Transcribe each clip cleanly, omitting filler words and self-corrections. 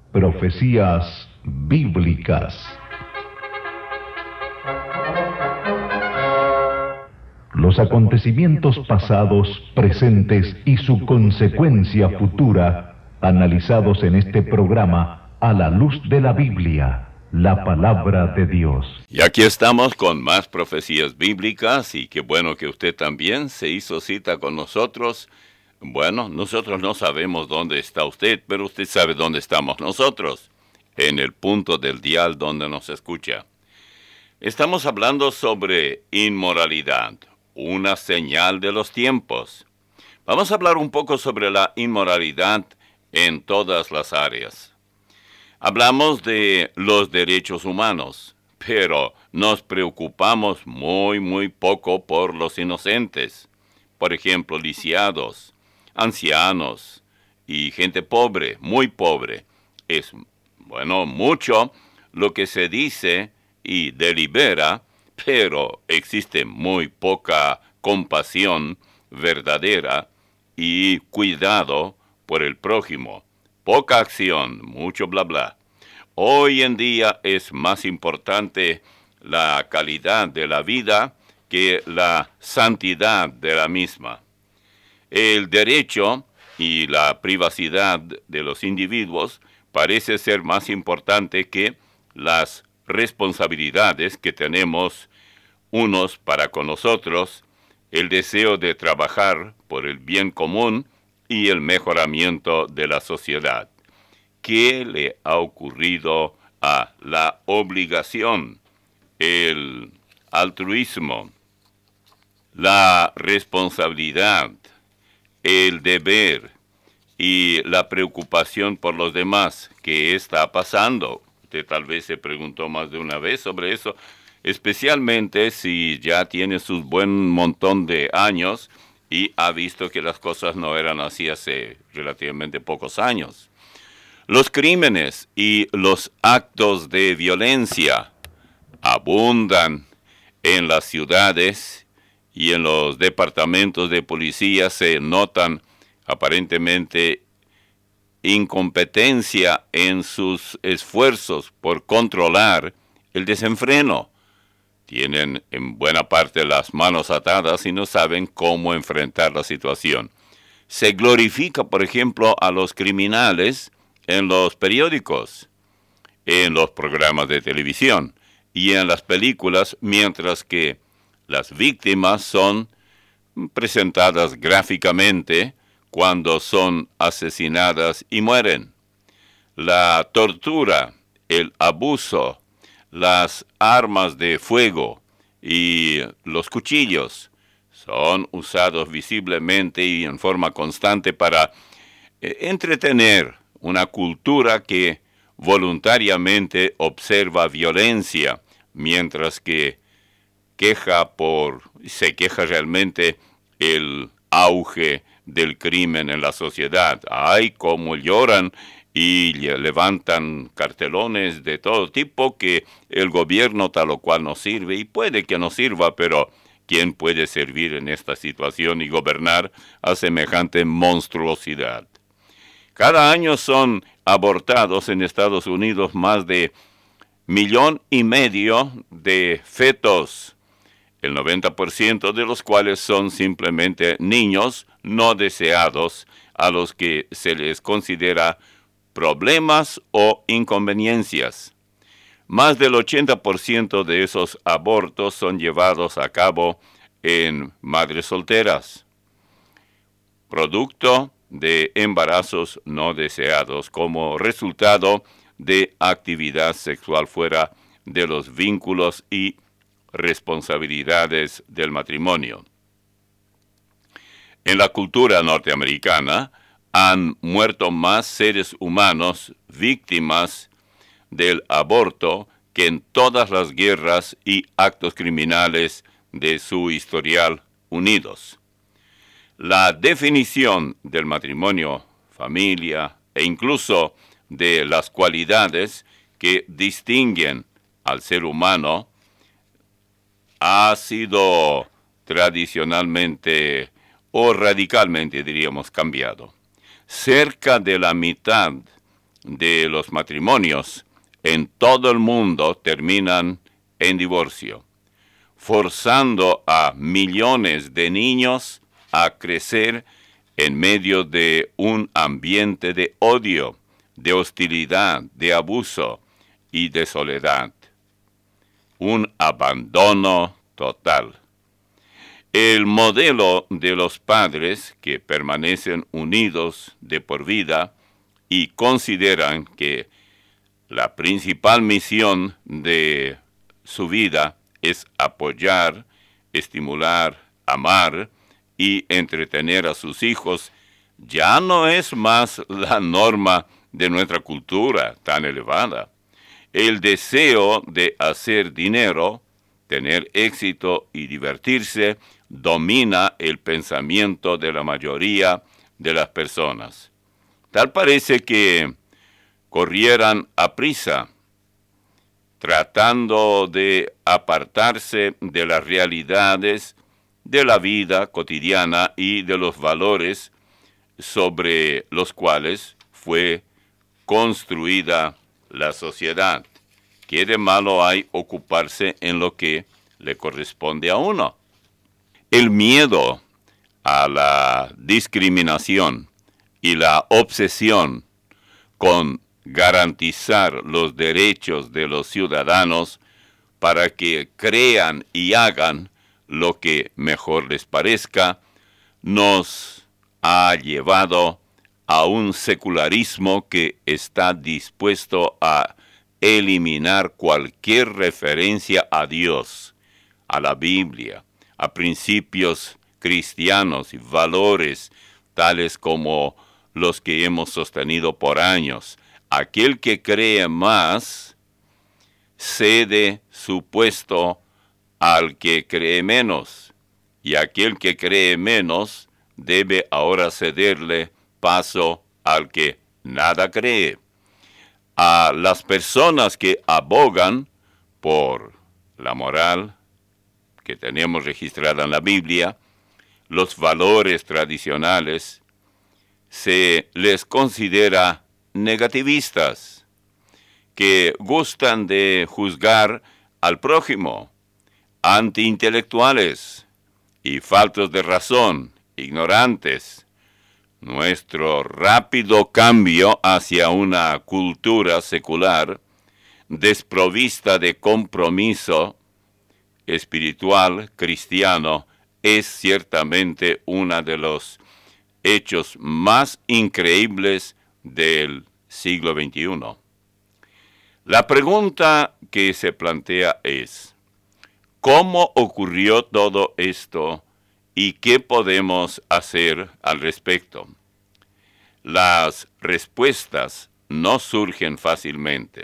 Profecías bíblicas. Los acontecimientos pasados, presentes y su consecuencia futura, analizados en este programa a la luz de la Biblia, la palabra de Dios. Y aquí estamos con más profecías bíblicas, y qué bueno que usted también se hizo cita con nosotros. Bueno, nosotros no sabemos dónde está usted, pero usted sabe dónde estamos nosotros, en el punto del dial donde nos escucha. Estamos hablando sobre inmoralidad, una señal de los tiempos. Vamos a hablar un poco sobre la inmoralidad en todas las áreas. Hablamos de los derechos humanos, pero nos preocupamos muy poco por los inocentes. Por ejemplo, lisiados, ancianos y gente pobre, muy pobre. Es, mucho lo que se dice y delibera, pero existe muy poca compasión verdadera y cuidado por el prójimo. Poca acción, mucho bla bla. Hoy en día es más importante la calidad de la vida que la santidad de la misma. El derecho y la privacidad de los individuos parece ser más importante que las responsabilidades que tenemos unos para con los otros, el deseo de trabajar por el bien común y el mejoramiento de la sociedad. ¿Qué le ha ocurrido a la obligación, el altruismo, la responsabilidad, el deber y la preocupación por los demás? ¿Qué está pasando? Usted tal vez se preguntó más de una vez sobre eso, especialmente si ya tiene sus buen montón de años y ha visto que las cosas no eran así hace relativamente pocos años. Los crímenes y los actos de violencia abundan en las ciudades y en los departamentos de policía. Se notan aparentemente incompetencia en sus esfuerzos por controlar el desenfreno. Tienen en buena parte las manos atadas y no saben cómo enfrentar la situación. Se glorifica, por ejemplo, a los criminales en los periódicos, en los programas de televisión y en las películas, mientras que las víctimas son presentadas gráficamente cuando son asesinadas y mueren. La tortura, el abuso, las armas de fuego y los cuchillos son usados visiblemente y en forma constante para entretener una cultura que voluntariamente observa violencia, mientras que se queja realmente el auge del crimen en la sociedad. ¡Ay, cómo lloran! Y levantan cartelones de todo tipo que el gobierno tal o cual no sirve, y puede que no sirva, pero ¿quién puede servir en esta situación y gobernar a semejante monstruosidad? Cada año son abortados en Estados Unidos más de 1,5 millones de fetos, el 90% de los cuales son simplemente niños no deseados a los que se les considera problemas o inconveniencias. Más del 80% de esos abortos son llevados a cabo en madres solteras, producto de embarazos no deseados como resultado de actividad sexual fuera de los vínculos y responsabilidades del matrimonio. En la cultura norteamericana han muerto más seres humanos víctimas del aborto que en todas las guerras y actos criminales de su historial unidos. La definición del matrimonio, familia e incluso de las cualidades que distinguen al ser humano ha sido tradicionalmente o radicalmente, diríamos, cambiado. Cerca de la mitad de los matrimonios en todo el mundo terminan en divorcio, forzando a millones de niños a crecer en medio de un ambiente de odio, de hostilidad, de abuso y de soledad. Un abandono total. El modelo de los padres que permanecen unidos de por vida y consideran que la principal misión de su vida es apoyar, estimular, amar y entretener a sus hijos, ya no es más la norma de nuestra cultura tan elevada. El deseo de hacer dinero, tener éxito y divertirse domina el pensamiento de la mayoría de las personas. Tal parece que corrieran a prisa, tratando de apartarse de las realidades de la vida cotidiana y de los valores sobre los cuales fue construida la sociedad. ¿Qué de malo hay ocuparse en lo que le corresponde a uno? El miedo a la discriminación y la obsesión con garantizar los derechos de los ciudadanos para que crean y hagan lo que mejor les parezca, nos ha llevado a un secularismo que está dispuesto a eliminar cualquier referencia a Dios, a la Biblia, a principios cristianos y valores tales como los que hemos sostenido por años. Aquel que cree más cede su puesto al que cree menos, y aquel que cree menos debe ahora cederle paso al que nada cree. A las personas que abogan por la moral que tenemos registrada en la Biblia, los valores tradicionales, se les considera negativistas, que gustan de juzgar al prójimo, antiintelectuales y faltos de razón, ignorantes. Nuestro rápido cambio hacia una cultura secular, desprovista de compromiso espiritual cristiano, es ciertamente uno de los hechos más increíbles del siglo XXI. La pregunta que se plantea es, ¿cómo ocurrió todo esto y qué podemos hacer al respecto? Las respuestas no surgen fácilmente.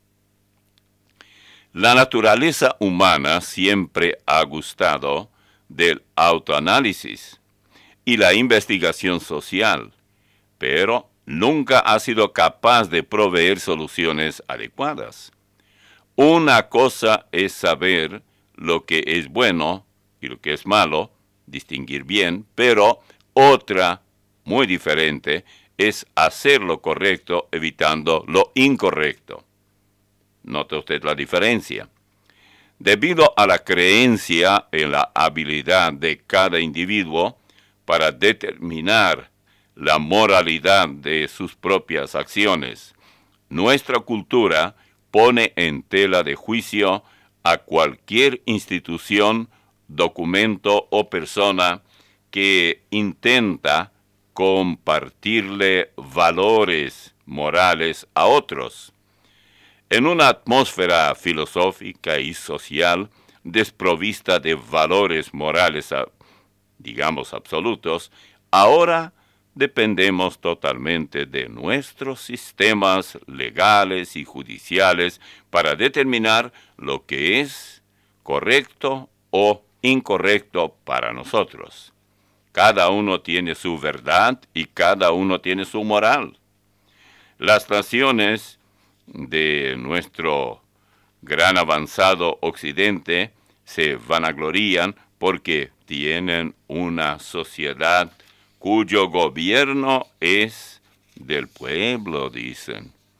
La naturaleza humana siempre ha gustado del autoanálisis y la investigación social, pero nunca ha sido capaz de proveer soluciones adecuadas. Una cosa es saber lo que es bueno y lo que es malo, distinguir bien, pero otra, muy diferente, es hacer lo correcto evitando lo incorrecto. ¿Nota usted la diferencia? Debido a la creencia en la habilidad de cada individuo para determinar la moralidad de sus propias acciones, nuestra cultura pone en tela de juicio a cualquier institución, documento o persona que intenta compartirle valores morales a otros. En una atmósfera filosófica y social desprovista de valores morales, digamos, absolutos, ahora dependemos totalmente de nuestros sistemas legales y judiciales para determinar lo que es correcto o incorrecto para nosotros. Cada uno tiene su verdad y cada uno tiene su moral. Las naciones de nuestro gran avanzado occidente se vanaglorían porque tienen una sociedad cuyo gobierno es del pueblo, dicen.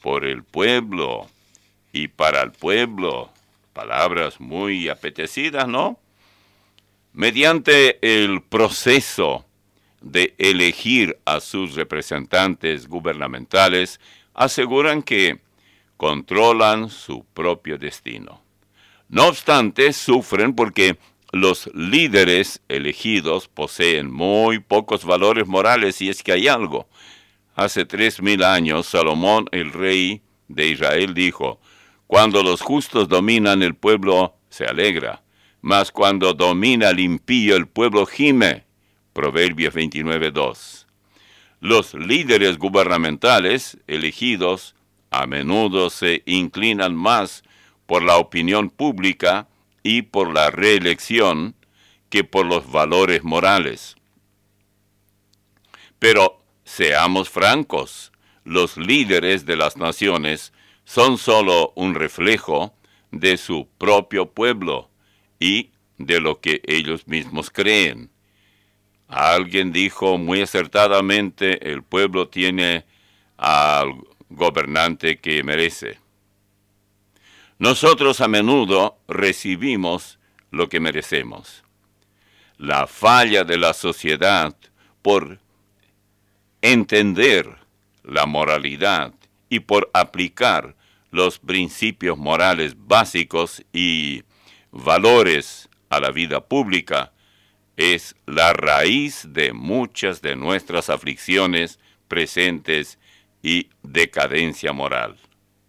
por el pueblo y para el pueblo. Palabras muy apetecidas, ¿no? Mediante el proceso de elegir a sus representantes gubernamentales, aseguran que controlan su propio destino. No obstante, sufren porque los líderes elegidos poseen muy pocos valores morales, y es que hay algo. Hace 3000 años, Salomón, el rey de Israel, dijo: cuando los justos dominan, el pueblo se alegra, mas cuando domina el impío, el pueblo gime. Proverbios 29:2. Los líderes gubernamentales elegidos a menudo se inclinan más por la opinión pública y por la reelección que por los valores morales. Pero seamos francos, los líderes de las naciones son solo un reflejo de su propio pueblo y de lo que ellos mismos creen. Alguien dijo muy acertadamente: el pueblo tiene al gobernante que merece. Nosotros a menudo recibimos lo que merecemos. La falla de la sociedad por entender la moralidad y por aplicar los principios morales básicos y valores a la vida pública es la raíz de muchas de nuestras aflicciones presentes y decadencia moral.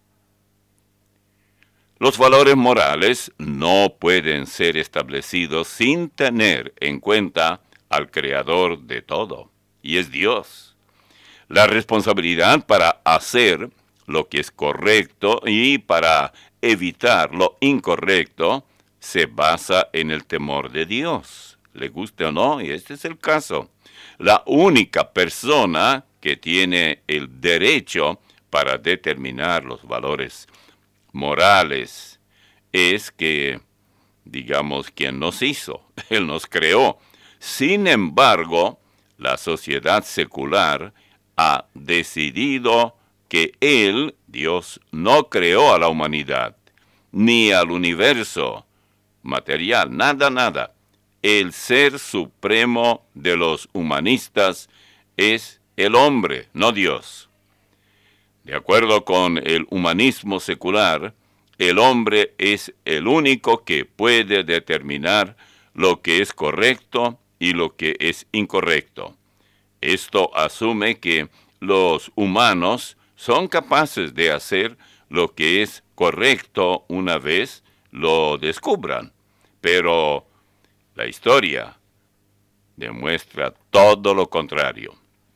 Los valores morales no pueden ser establecidos sin tener en cuenta al Creador de todo, y es Dios. La responsabilidad para hacer lo que es correcto y para evitar lo incorrecto se basa en el temor de Dios. Le guste o no, y este es el caso. La única persona que tiene el derecho para determinar los valores morales es que, digamos, quien nos hizo. Él nos creó. Sin embargo, la sociedad secular ha decidido que Él, Dios, no creó a la humanidad, ni al universo material, nada. El ser supremo de los humanistas es el hombre, no Dios. De acuerdo con el humanismo secular, el hombre es el único que puede determinar lo que es correcto y lo que es incorrecto. Esto asume que los humanos son capaces de hacer lo que es correcto una vez lo descubran. Pero la historia demuestra todo lo contrario.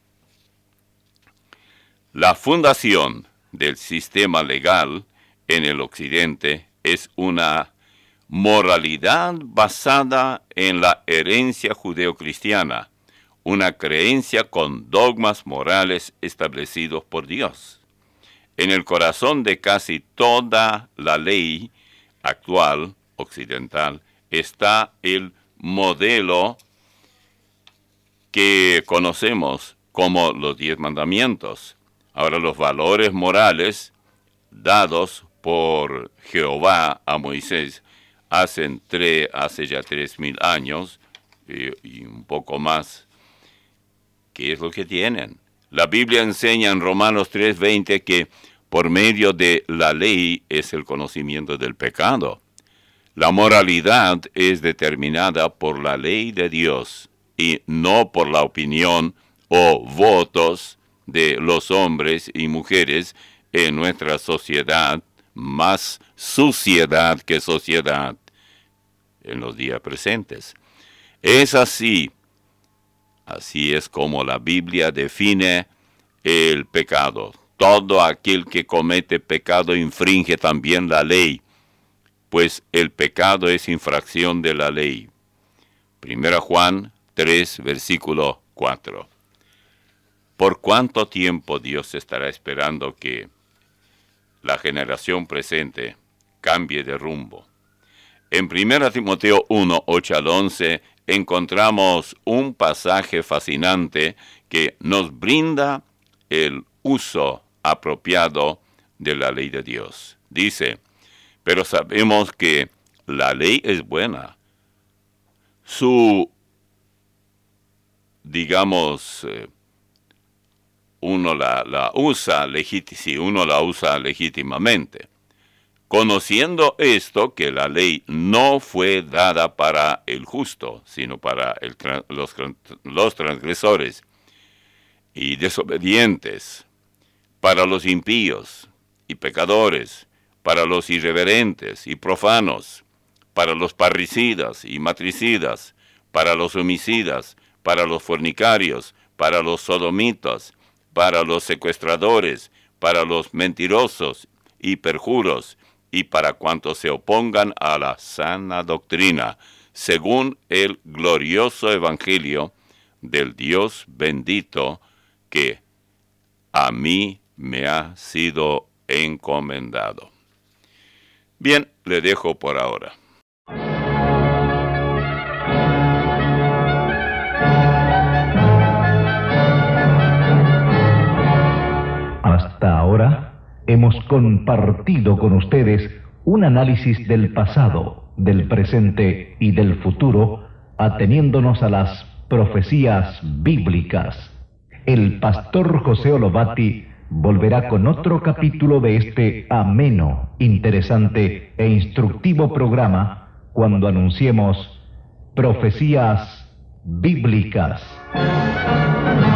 La fundación del sistema legal en el Occidente es una moralidad basada en la herencia judeocristiana, una creencia con dogmas morales establecidos por Dios. En el corazón de casi toda la ley actual occidental está el modelo que conocemos como los 10 mandamientos. Ahora, los valores morales dados por Jehová a Moisés hace ya 3000 años y un poco más. ¿Qué es lo que tienen? La Biblia enseña en Romanos 3:20 que por medio de la ley es el conocimiento del pecado. La moralidad es determinada por la ley de Dios y no por la opinión o votos de los hombres y mujeres en nuestra sociedad, más suciedad que sociedad en los días presentes. Es así es como la Biblia define el pecado. Todo aquel que comete pecado infringe también la ley, pues el pecado es infracción de la ley. 1 Juan 3, versículo 4. ¿Por cuánto tiempo Dios estará esperando que la generación presente cambie de rumbo? En 1 Timoteo 1, 8 al 11, encontramos un pasaje fascinante que nos brinda el uso apropiado de la ley de Dios. Dice, pero sabemos que la ley es buena. Uno la usa legítimamente. Conociendo esto, que la ley no fue dada para el justo, sino para los transgresores y desobedientes, para los impíos y pecadores, para los irreverentes y profanos, para los parricidas y matricidas, para los homicidas, para los fornicarios, para los sodomitas, para los secuestradores, para los mentirosos y perjuros, y para cuantos se opongan a la sana doctrina, según el glorioso evangelio del Dios bendito, que a mí me ha sido encomendado. Bien, le dejo por ahora. Hasta ahora hemos compartido con ustedes un análisis del pasado, del presente y del futuro, ateniéndonos a las profecías bíblicas. El pastor José Olobati volverá con otro capítulo de este ameno, interesante e instructivo programa cuando anunciemos Profecías Bíblicas.